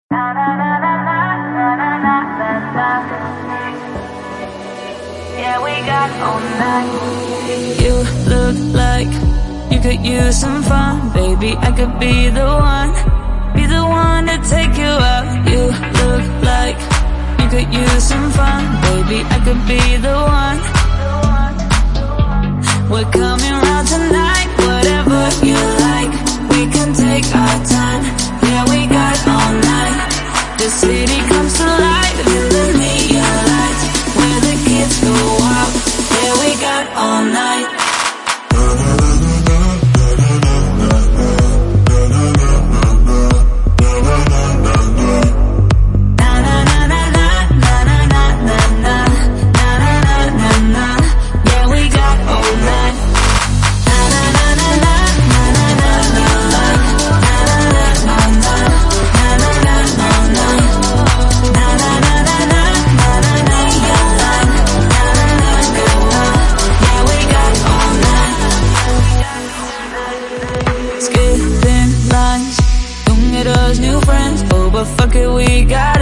Yeah, we got all night. You look like you could use some fun, baby. I could be the one to take you out. You look like you could use some fun, baby. I could be the one. We're coming round tonight, whatever you like. We can take our time. Yeah, we got all night. The city comes to life in the neon lights, where the kids go out. Yeah, we got all night. Skipping lines, don't get us new friends. Oh, but fuck it, we got